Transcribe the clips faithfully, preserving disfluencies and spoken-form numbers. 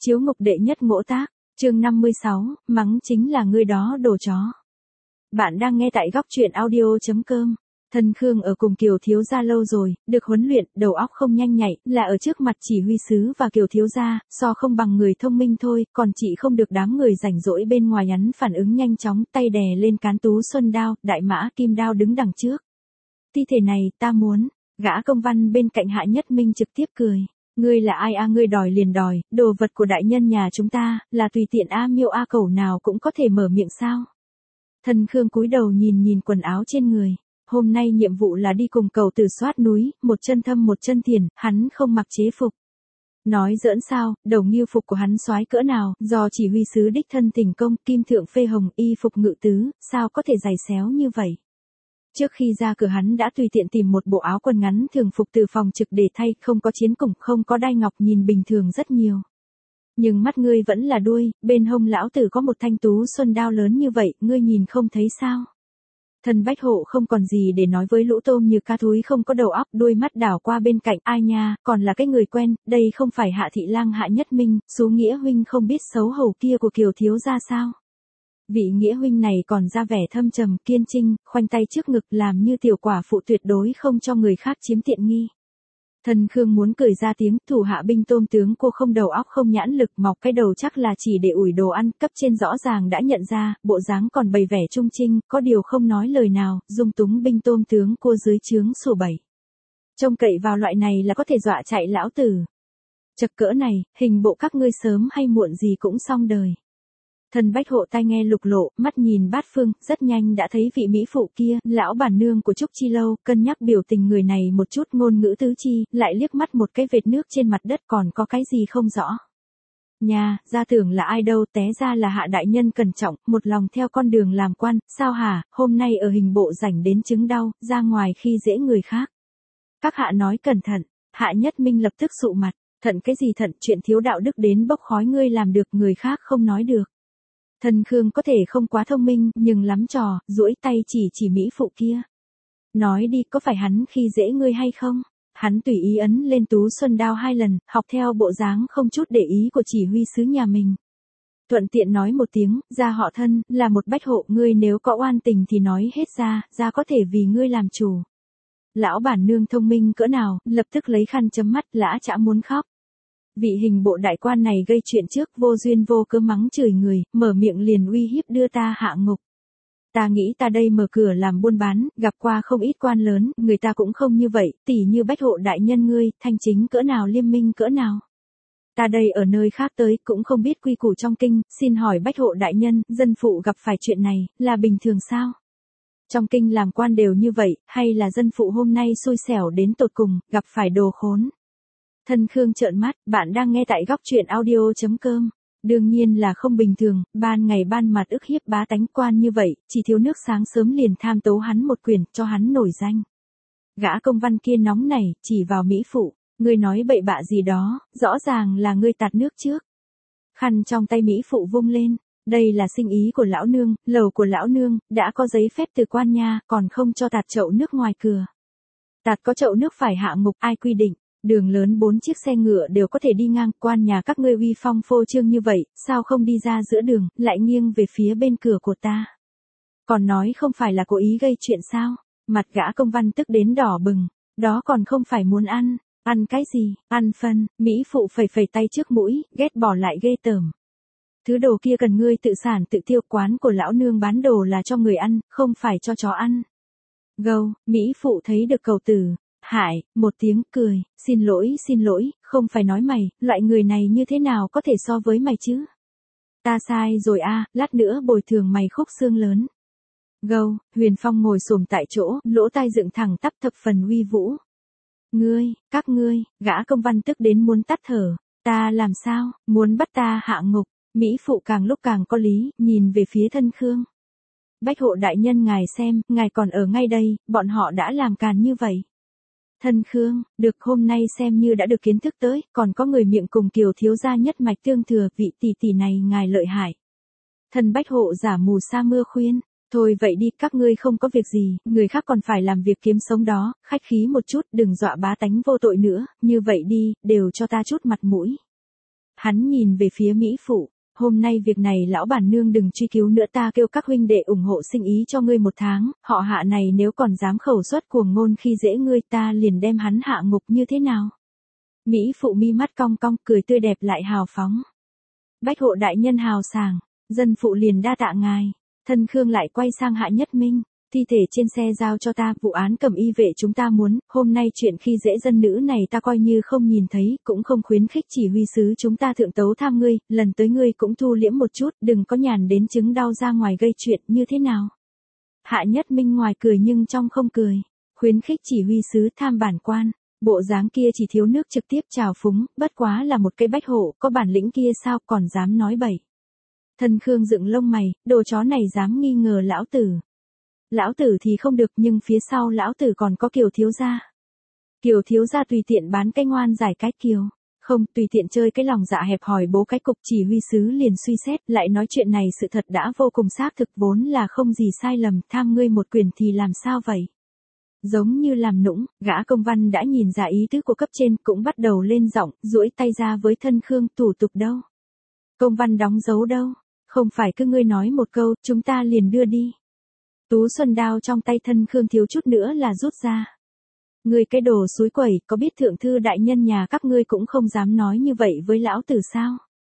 Chiếu ngục đệ nhất ngỗ tác, chương năm mươi sáu, mắng chính là ngươi đó đồ chó. Bạn đang nghe tại góc truyện audio chấm com. Thân Khương ở cùng Kiều thiếu gia lâu rồi, được huấn luyện, đầu óc không nhanh nhạy, là ở trước mặt chỉ huy sứ và Kiều thiếu gia, so không bằng người thông minh thôi, còn chị không được đám người rảnh rỗi bên ngoài nhắn phản ứng nhanh chóng, tay đè lên cán tú xuân đao, đại mã kim đao đứng đằng trước. Thi thể này, ta muốn, gã công văn bên cạnh Hạ Nhất Minh trực tiếp cười. Ngươi là ai a à, ngươi đòi liền đòi, đồ vật của đại nhân nhà chúng ta, là tùy tiện a miêu a cẩu nào cũng có thể mở miệng sao. Thân Khương cúi đầu nhìn nhìn quần áo trên người. Hôm nay nhiệm vụ là đi cùng cầu tử soát núi, một chân thâm một chân thiền, hắn không mặc chế phục. Nói giỡn sao, đầu nghiêu phục của hắn soái cỡ nào, do chỉ huy sứ đích thân tình công, kim thượng phê hồng, y phục ngự tứ, sao có thể giày xéo như vậy. Trước khi ra cửa hắn đã tùy tiện tìm một bộ áo quần ngắn thường phục từ phòng trực để thay, không có chiến củng, không có đai ngọc, nhìn bình thường rất nhiều. Nhưng mắt ngươi vẫn là đuôi, bên hông lão tử có một thanh tú xuân đao lớn như vậy, ngươi nhìn không thấy sao. Thần Bách Hộ không còn gì để nói với lũ tôm như cá thúi không có đầu óc, đuôi mắt đảo qua bên cạnh, ai nha, còn là cái người quen, đây không phải Hạ Thị Lang Hạ Nhất Minh, xú Nghĩa huynh không biết xấu hổ kia của Kiều thiếu gia sao. Vị Nghĩa huynh này còn ra vẻ thâm trầm, kiên trinh, khoanh tay trước ngực làm như tiểu quả phụ tuyệt đối không cho người khác chiếm tiện nghi. Thần Khương muốn cười ra tiếng, thủ hạ binh tôm tướng cô không đầu óc không nhãn lực, mọc cái đầu chắc là chỉ để ủi đồ ăn, cấp trên rõ ràng đã nhận ra, bộ dáng còn bày vẻ trung trinh, có điều không nói lời nào, dung túng binh tôm tướng cô dưới trướng sổ bảy. Trông cậy vào loại này là có thể dọa chạy lão tử. Chật cỡ này, hình bộ các ngươi sớm hay muộn gì cũng xong đời. Thần Bách Hộ tai nghe lục lộ, mắt nhìn bát phương, rất nhanh đã thấy vị mỹ phụ kia, lão bản nương của Trúc Chi Lâu, cân nhắc biểu tình người này một chút ngôn ngữ tứ chi, lại liếc mắt một cái vệt nước trên mặt đất còn có cái gì không rõ. Nhà, ra tưởng là ai đâu, té ra là Hạ đại nhân cẩn trọng, một lòng theo con đường làm quan, sao hả, hôm nay ở hình bộ rảnh đến chứng đau, ra ngoài khi dễ người khác. Các hạ nói cẩn thận, Hạ Nhất Minh lập tức sụ mặt, thận cái gì thận, chuyện thiếu đạo đức đến bốc khói ngươi làm được, người khác không nói được. Thần Khương có thể không quá thông minh, nhưng lắm trò, duỗi tay chỉ chỉ mỹ phụ kia. Nói đi, có phải hắn khi dễ ngươi hay không? Hắn tùy ý ấn lên tú xuân đao hai lần, học theo bộ dáng không chút để ý của chỉ huy sứ nhà mình. Thuận tiện nói một tiếng, gia họ Thân, là một bách hộ, ngươi nếu có oan tình thì nói hết ra, gia có thể vì ngươi làm chủ. Lão bản nương thông minh cỡ nào, lập tức lấy khăn chấm mắt, lã chả muốn khóc. Vị hình bộ đại quan này gây chuyện trước, vô duyên vô cớ mắng chửi người, mở miệng liền uy hiếp đưa ta hạ ngục. Ta nghĩ ta đây mở cửa làm buôn bán, gặp qua không ít quan lớn, người ta cũng không như vậy, tỉ như Bách Hộ đại nhân ngươi, thanh chính cỡ nào liêm minh cỡ nào. Ta đây ở nơi khác tới, cũng không biết quy củ trong kinh, xin hỏi Bách Hộ đại nhân, dân phụ gặp phải chuyện này, là bình thường sao? Trong kinh làm quan đều như vậy, hay là dân phụ hôm nay xui xẻo đến tột cùng, gặp phải đồ khốn? Thân Khương trợn mắt, bạn đang nghe tại góc truyện audio chấm com. Đương nhiên là không bình thường, ban ngày ban mặt ức hiếp bá tánh quan như vậy, chỉ thiếu nước sáng sớm liền tham tố hắn một quyền, cho hắn nổi danh. Gã công văn kia nóng nảy, chỉ vào mỹ phụ, ngươi nói bậy bạ gì đó, rõ ràng là ngươi tạt nước trước. Khăn trong tay mỹ phụ vung lên, đây là sinh ý của lão nương, lầu của lão nương, đã có giấy phép từ quan nha, còn không cho tạt chậu nước ngoài cửa. Tạt có chậu nước phải hạ ngục, ai quy định? Đường lớn bốn chiếc xe ngựa đều có thể đi ngang, quan nhà các ngươi uy phong phô trương như vậy, sao không đi ra giữa đường, lại nghiêng về phía bên cửa của ta. Còn nói không phải là cố ý gây chuyện sao, mặt gã công văn tức đến đỏ bừng, đó còn không phải muốn ăn, ăn cái gì, ăn phân, mỹ phụ phẩy phẩy tay trước mũi, ghét bỏ lại ghê tởm. Thứ đồ kia cần ngươi tự sản tự tiêu, quán của lão nương bán đồ là cho người ăn, không phải cho chó ăn. Gâu, mỹ phụ thấy được cầu tử. Hải, một tiếng cười, xin lỗi xin lỗi, không phải nói mày, loại người này như thế nào có thể so với mày chứ? Ta sai rồi a, lát nữa bồi thường mày khúc xương lớn. Gâu, Huyền Phong ngồi xổm tại chỗ, lỗ tai dựng thẳng tắp thập phần uy vũ. Ngươi, các ngươi, gã công văn tức đến muốn tắt thở, ta làm sao, muốn bắt ta hạ ngục, mỹ phụ càng lúc càng có lý, nhìn về phía Thân Khương. Bách Hộ đại nhân ngài xem, ngài còn ở ngay đây, bọn họ đã làm càn như vậy. Thân Khương, được hôm nay xem như đã được kiến thức tới, còn có người miệng cùng Kiều thiếu gia nhất mạch tương thừa, vị tỷ tỷ này ngài lợi hại. Thần Bách Hộ giả mù sa mưa khuyên, thôi vậy đi, các ngươi không có việc gì, người khác còn phải làm việc kiếm sống đó, khách khí một chút, đừng dọa bá tánh vô tội nữa, như vậy đi, đều cho ta chút mặt mũi. Hắn nhìn về phía Mỹ Phụ, hôm nay việc này lão bản nương đừng truy cứu nữa, ta kêu các huynh đệ ủng hộ sinh ý cho ngươi một tháng, họ Hạ này nếu còn dám khẩu suất cuồng ngôn khi dễ ngươi ta liền đem hắn hạ ngục như thế nào. Mỹ Phụ mi mắt cong cong cười tươi đẹp lại hào phóng. Bách hộ đại nhân hào sảng, dân phụ liền đa tạ ngài. Thân Khương lại quay sang Hạ Nhất Minh, thi thể trên xe giao cho ta, vụ án Cẩm Y vệ chúng ta muốn, hôm nay chuyện khi dễ dân nữ này ta coi như không nhìn thấy, cũng không khuyến khích chỉ huy sứ chúng ta thượng tấu tham ngươi, lần tới ngươi cũng thu liễm một chút, đừng có nhàn đến chứng đau ra ngoài gây chuyện như thế nào. Hạ Nhất Minh ngoài cười nhưng trong không cười, khuyến khích chỉ huy sứ tham bản quan. Bộ dáng kia chỉ thiếu nước trực tiếp trào phúng, bất quá là một cây bách hộ, có bản lĩnh kia sao còn dám nói bậy. Thân Khương dựng lông mày, đồ chó này dám nghi ngờ lão tử. Lão tử thì không được nhưng phía sau lão tử còn có Kiều thiếu gia. Kiều thiếu gia tùy tiện bán cái ngoan giải cái Kiều. Không, tùy tiện chơi cái lòng dạ hẹp hòi bố cái cục, chỉ huy sứ liền suy xét, lại nói chuyện này sự thật đã vô cùng xác thực vốn là không gì sai lầm, tham ngươi một quyền thì làm sao vậy? Giống như làm nũng, gã công văn đã nhìn ra ý tứ của cấp trên cũng bắt đầu lên giọng, duỗi tay ra với Thân Khương, thủ tục đâu? Công văn đóng dấu đâu? Không phải cứ ngươi nói một câu, chúng ta liền đưa đi. Tú xuân đao trong tay Thân Khương thiếu chút nữa là rút ra. Ngươi cái đồ suối quẩy, có biết thượng thư đại nhân nhà các ngươi cũng không dám nói như vậy với lão tử sao?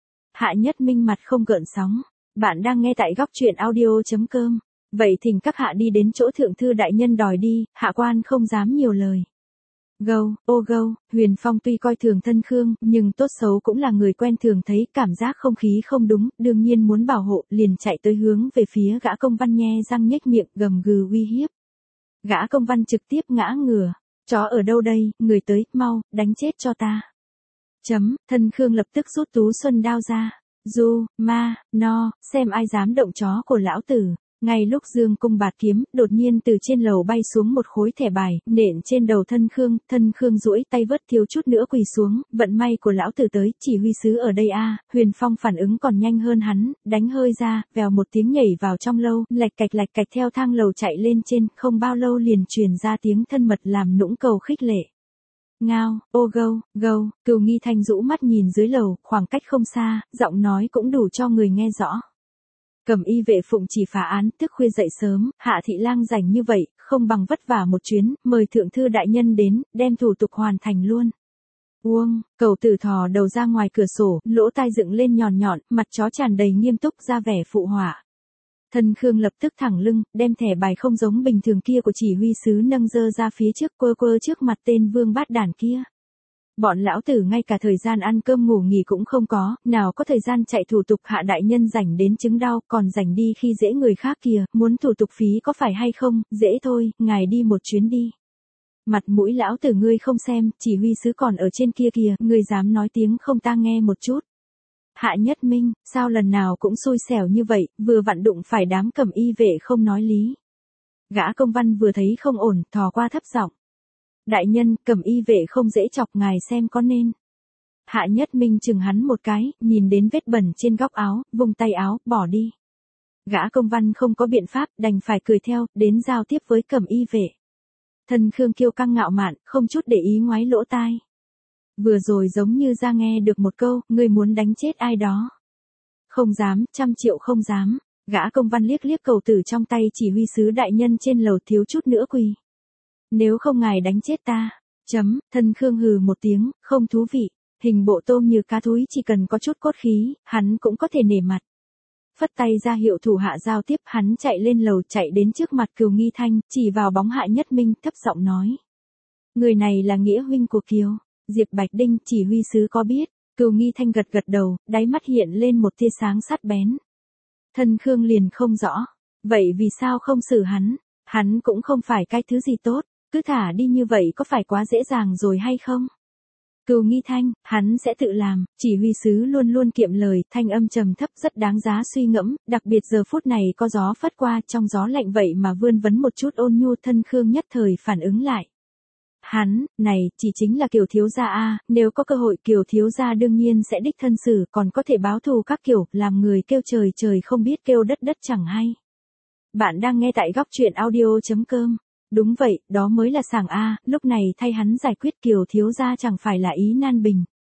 Hạ Nhất Minh mặt không gợn sóng. Bạn đang nghe tại góc truyện audio chấm com. Vậy thỉnh các hạ đi đến chỗ thượng thư đại nhân đòi đi, hạ quan không dám nhiều lời. Gâu, ô gâu, Huyền Phong tuy coi thường Thân Khương, nhưng tốt xấu cũng là người quen thường thấy, cảm giác không khí không đúng, đương nhiên muốn bảo hộ, liền chạy tới hướng về phía gã công văn nhe răng nhếch miệng gầm gừ uy hiếp. Gã công văn trực tiếp ngã ngửa, chó ở đâu đây, người tới, mau, đánh chết cho ta. Chấm, Thân Khương lập tức rút tú xuân đao ra, du, ma, no, xem ai dám động chó của lão tử. Ngay lúc dương cung bạt kiếm, đột nhiên từ trên lầu bay xuống một khối thẻ bài, nện trên đầu Thân Khương, Thân Khương duỗi tay vớt thiếu chút nữa quỳ xuống, vận may của lão tử tới, chỉ huy sứ ở đây a. Huyền Phong phản ứng còn nhanh hơn hắn, đánh hơi ra, vèo một tiếng nhảy vào trong lâu, lạch cạch lạch cạch theo thang lầu chạy lên trên, không bao lâu liền truyền ra tiếng thân mật làm nũng cầu khích lệ. Ngao, ô gâu, gâu, Cừu Nghi Thanh rũ mắt nhìn dưới lầu, khoảng cách không xa, giọng nói cũng đủ cho người nghe rõ. Cẩm Y vệ phụng chỉ phá án, thức khuya dậy sớm, Hạ thị lang rảnh như vậy, không bằng vất vả một chuyến, mời thượng thư đại nhân đến, đem thủ tục hoàn thành luôn. Uông, Cẩu Tử thò đầu ra ngoài cửa sổ, lỗ tai dựng lên nhọn nhọn, mặt chó tràn đầy nghiêm túc ra vẻ phụ họa. Thân Khương lập tức thẳng lưng, đem thẻ bài không giống bình thường kia của chỉ huy sứ nâng dơ ra phía trước, quơ quơ trước mặt tên vương bát đản kia. Bọn lão tử ngay cả thời gian ăn cơm ngủ nghỉ cũng không có, nào có thời gian chạy thủ tục, Hạ đại nhân rảnh đến chứng đau, còn rảnh đi khi dễ người khác kìa, muốn thủ tục phí có phải hay không, dễ thôi, ngài đi một chuyến đi. Mặt mũi lão tử ngươi không xem, chỉ huy sứ còn ở trên kia kìa, ngươi dám nói tiếng không ta nghe một chút. Hạ Nhất Minh, sao lần nào cũng xui xẻo như vậy, vừa vặn đụng phải đám Cẩm Y vệ không nói lý. Gã công văn vừa thấy không ổn, thò qua thấp giọng. Đại nhân, Cẩm Y vệ không dễ chọc, ngài xem có nên. Hạ Nhất Minh chừng hắn một cái, nhìn đến vết bẩn trên góc áo, vùng tay áo, bỏ đi. Gã công văn không có biện pháp, đành phải cười theo, đến giao tiếp với Cẩm Y vệ. Thân Khương kiêu căng ngạo mạn, không chút để ý ngoái lỗ tai. Vừa rồi giống như ra nghe được một câu, ngươi muốn đánh chết ai đó. Không dám, trăm triệu không dám. Gã công văn liếc liếc Cẩu Tử trong tay chỉ huy sứ đại nhân trên lầu thiếu chút nữa quỳ. Nếu không ngài đánh chết ta. Chấm, Thân Khương hừ một tiếng, không thú vị. Hình bộ tôm như cá thúi chỉ cần có chút cốt khí, hắn cũng có thể nể mặt. Phất tay ra hiệu thủ hạ giao tiếp, hắn chạy lên lầu chạy đến trước mặt Cừu Nghi Thanh, chỉ vào bóng Hạ Nhất Minh, thấp giọng nói. Người này là nghĩa huynh của Kiều. Diệp Bạch Đinh, chỉ huy sứ có biết. Cừu Nghi Thanh gật gật đầu, đáy mắt hiện lên một tia sáng sắc bén. Thân Khương liền không rõ. Vậy vì sao không xử hắn? Hắn cũng không phải cái thứ gì tốt. Cứ thả đi như vậy có phải quá dễ dàng rồi hay không? Cừu Nghi Thanh, hắn sẽ tự làm, chỉ huy sứ luôn luôn kiệm lời, thanh âm trầm thấp rất đáng giá suy ngẫm, đặc biệt giờ phút này có gió phất qua, trong gió lạnh vậy mà vươn vấn một chút ôn nhu. Thân Khương nhất thời phản ứng lại. Hắn, này, chỉ chính là Kiều thiếu gia a, nếu có cơ hội Kiều thiếu gia đương nhiên sẽ đích thân xử, còn có thể báo thù các kiểu, làm người kêu trời trời không biết kêu đất đất chẳng hay. Bạn đang nghe tại góc truyện audio chấm com. Đúng vậy, đó mới là sảng a, lúc này thay hắn giải quyết Kiều thiếu gia chẳng phải là ý nan bình.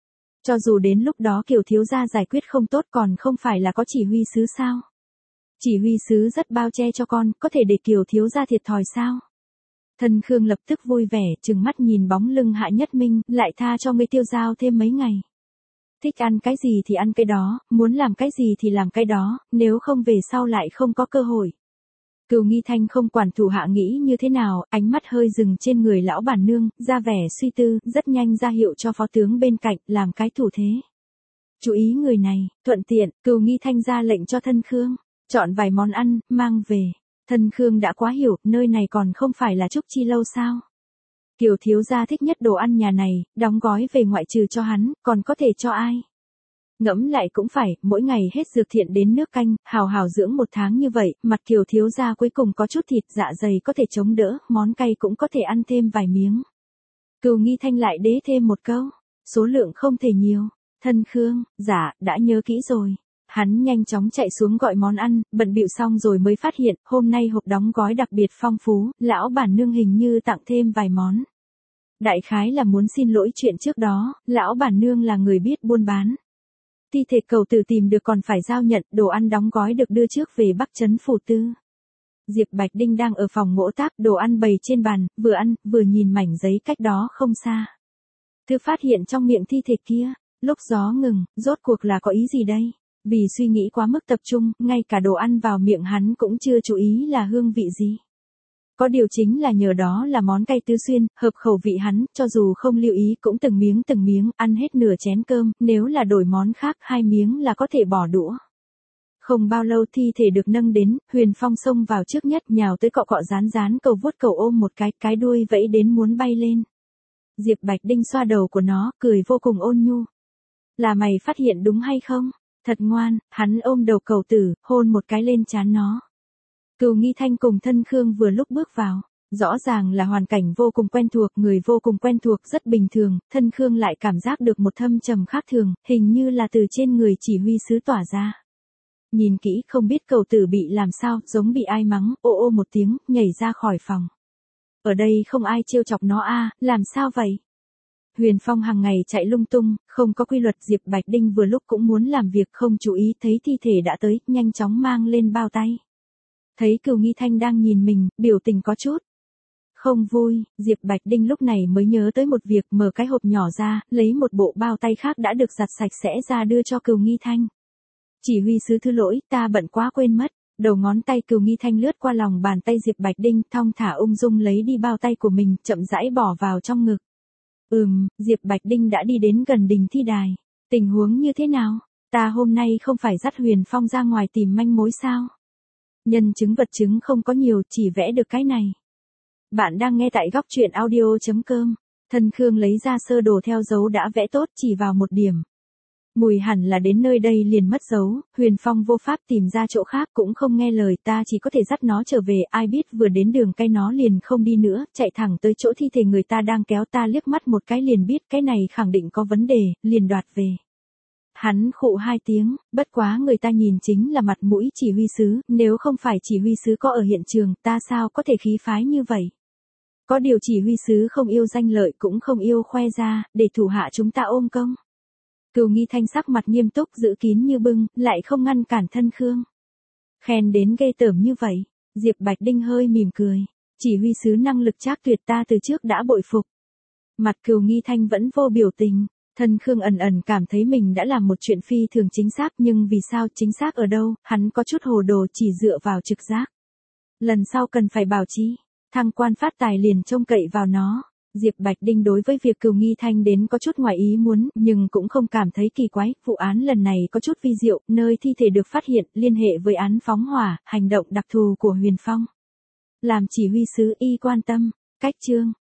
Cho dù đến lúc đó Kiều thiếu gia giải quyết không tốt còn không phải là có chỉ huy sứ sao? Chỉ huy sứ rất bao che cho con, có thể để Kiều thiếu gia thiệt thòi sao? Thân Khương lập tức vui vẻ, trừng mắt nhìn bóng lưng Hạ Nhất Minh, lại tha cho ngươi tiêu giao thêm mấy ngày. Thích ăn cái gì thì ăn cái đó, muốn làm cái gì thì làm cái đó, nếu không về sau lại không có cơ hội. Cửu Nghi Thanh không quản thủ hạ nghĩ như thế nào, ánh mắt hơi dừng trên người lão bản nương, ra vẻ suy tư, rất nhanh ra hiệu cho phó tướng bên cạnh, làm cái thủ thế. Chú ý người này, thuận tiện, Cửu Nghi Thanh ra lệnh cho Thân Khương, chọn vài món ăn, mang về. Thân Khương đã quá hiểu, nơi này còn không phải là Trúc Chi lâu sao. Kiều thiếu gia thích nhất đồ ăn nhà này, đóng gói về ngoại trừ cho hắn, còn có thể cho ai. Ngẫm lại cũng phải, mỗi ngày hết dược thiện đến nước canh, hào hào dưỡng một tháng như vậy, mặt Kiều thiếu gia cuối cùng có chút thịt, dạ dày có thể chống đỡ, món cay cũng có thể ăn thêm vài miếng. Cửu Nghi Thanh lại đế thêm một câu, số lượng không thể nhiều. Thân Khương, dạ, đã nhớ kỹ rồi. Hắn nhanh chóng chạy xuống gọi món ăn, bận bịu xong rồi mới phát hiện, hôm nay hộp đóng gói đặc biệt phong phú, lão bản nương hình như tặng thêm vài món. Đại khái là muốn xin lỗi chuyện trước đó, lão bản nương là người biết buôn bán. Thi thể cầu tử tìm được còn phải giao nhận, đồ ăn đóng gói được đưa trước về Bắc Trấn phủ tư. Diệp Bạch Đinh đang ở phòng ngỗ tác, đồ ăn bày trên bàn, vừa ăn, vừa nhìn mảnh giấy cách đó không xa. Thư phát hiện trong miệng thi thể kia, lúc gió ngừng, rốt cuộc là có ý gì đây? Vì suy nghĩ quá mức tập trung, ngay cả đồ ăn vào miệng hắn cũng chưa chú ý là hương vị gì. Có điều chính là nhờ đó là món cay tứ xuyên, hợp khẩu vị hắn, cho dù không lưu ý cũng từng miếng từng miếng, ăn hết nửa chén cơm, nếu là đổi món khác hai miếng là có thể bỏ đũa. Không bao lâu thi thể được nâng đến, Huyền Phong xông vào trước nhất nhào tới cọ cọ rán rán cầu vuốt cầu ôm một cái, cái đuôi vẫy đến muốn bay lên. Diệp Bạch Đinh xoa đầu của nó, cười vô cùng ôn nhu. Là mày phát hiện đúng hay không? Thật ngoan, hắn ôm đầu cầu tử, hôn một cái lên trán nó. Cửu Nghi Thanh cùng Thân Khương vừa lúc bước vào, rõ ràng là hoàn cảnh vô cùng quen thuộc, người vô cùng quen thuộc rất bình thường, Thân Khương lại cảm giác được một thâm trầm khác thường, hình như là từ trên người chỉ huy sứ tỏa ra. Nhìn kỹ không biết cầu tử bị làm sao, giống bị ai mắng, ô ô một tiếng, nhảy ra khỏi phòng. Ở đây không ai trêu chọc nó a, làm sao vậy? Huyền Phong hàng ngày chạy lung tung, không có quy luật. Diệp Bạch Đinh vừa lúc cũng muốn làm việc không chú ý thấy thi thể đã tới, nhanh chóng mang lên bao tay. Thấy Cửu Nghi Thanh đang nhìn mình, biểu tình có chút không vui, Diệp Bạch Đinh lúc này mới nhớ tới một việc, mở cái hộp nhỏ ra, lấy một bộ bao tay khác đã được giặt sạch sẽ ra đưa cho Cửu Nghi Thanh. Chỉ huy sứ thứ lỗi, ta bận quá quên mất. Đầu ngón tay Cửu Nghi Thanh lướt qua lòng bàn tay Diệp Bạch Đinh, thong thả ung dung lấy đi bao tay của mình, chậm rãi bỏ vào trong ngực. Ừm, Diệp Bạch Đinh đã đi đến gần đình thi đài. Tình huống như thế nào? Ta hôm nay không phải dắt Huyền Phong ra ngoài tìm manh mối sao? Nhân chứng vật chứng không có nhiều, chỉ vẽ được cái này. Bạn đang nghe tại góc truyện audio chấm com. Thân Khương lấy ra sơ đồ theo dấu đã vẽ tốt, chỉ vào một điểm. Mùi hẳn là đến nơi đây liền mất dấu, Huyền Phong vô pháp tìm ra chỗ khác cũng không nghe lời, ta chỉ có thể dắt nó trở về, ai biết vừa đến đường cây nó liền không đi nữa, chạy thẳng tới chỗ thi thể người ta đang kéo, ta liếc mắt một cái liền biết cái này khẳng định có vấn đề, liền đoạt về. Hắn khụ hai tiếng, bất quá người ta nhìn chính là mặt mũi chỉ huy sứ, nếu không phải chỉ huy sứ có ở hiện trường, ta sao có thể khí phái như vậy. Có điều chỉ huy sứ không yêu danh lợi cũng không yêu khoe ra, để thủ hạ chúng ta ôm công. Cửu Nghi Thanh sắc mặt nghiêm túc giữ kín như bưng, lại không ngăn cản Thân Khương. Khen đến ghê tởm như vậy, Diệp Bạch Đinh hơi mỉm cười. Chỉ huy sứ năng lực trác tuyệt ta từ trước đã bội phục. Mặt Cửu Nghi Thanh vẫn vô biểu tình, Thân Khương ẩn ẩn cảm thấy mình đã làm một chuyện phi thường chính xác, nhưng vì sao chính xác ở đâu, hắn có chút hồ đồ, chỉ dựa vào trực giác. Lần sau cần phải bảo trì, thăng quan phát tài liền trông cậy vào nó. Diệp Bạch Đinh đối với việc Cửu Nghi Thanh đến có chút ngoài ý muốn, nhưng cũng không cảm thấy kỳ quái, vụ án lần này có chút vi diệu, nơi thi thể được phát hiện, liên hệ với án phóng hỏa, hành động đặc thù của Huyền Phong. Làm chỉ huy sứ y quan tâm, cách chương.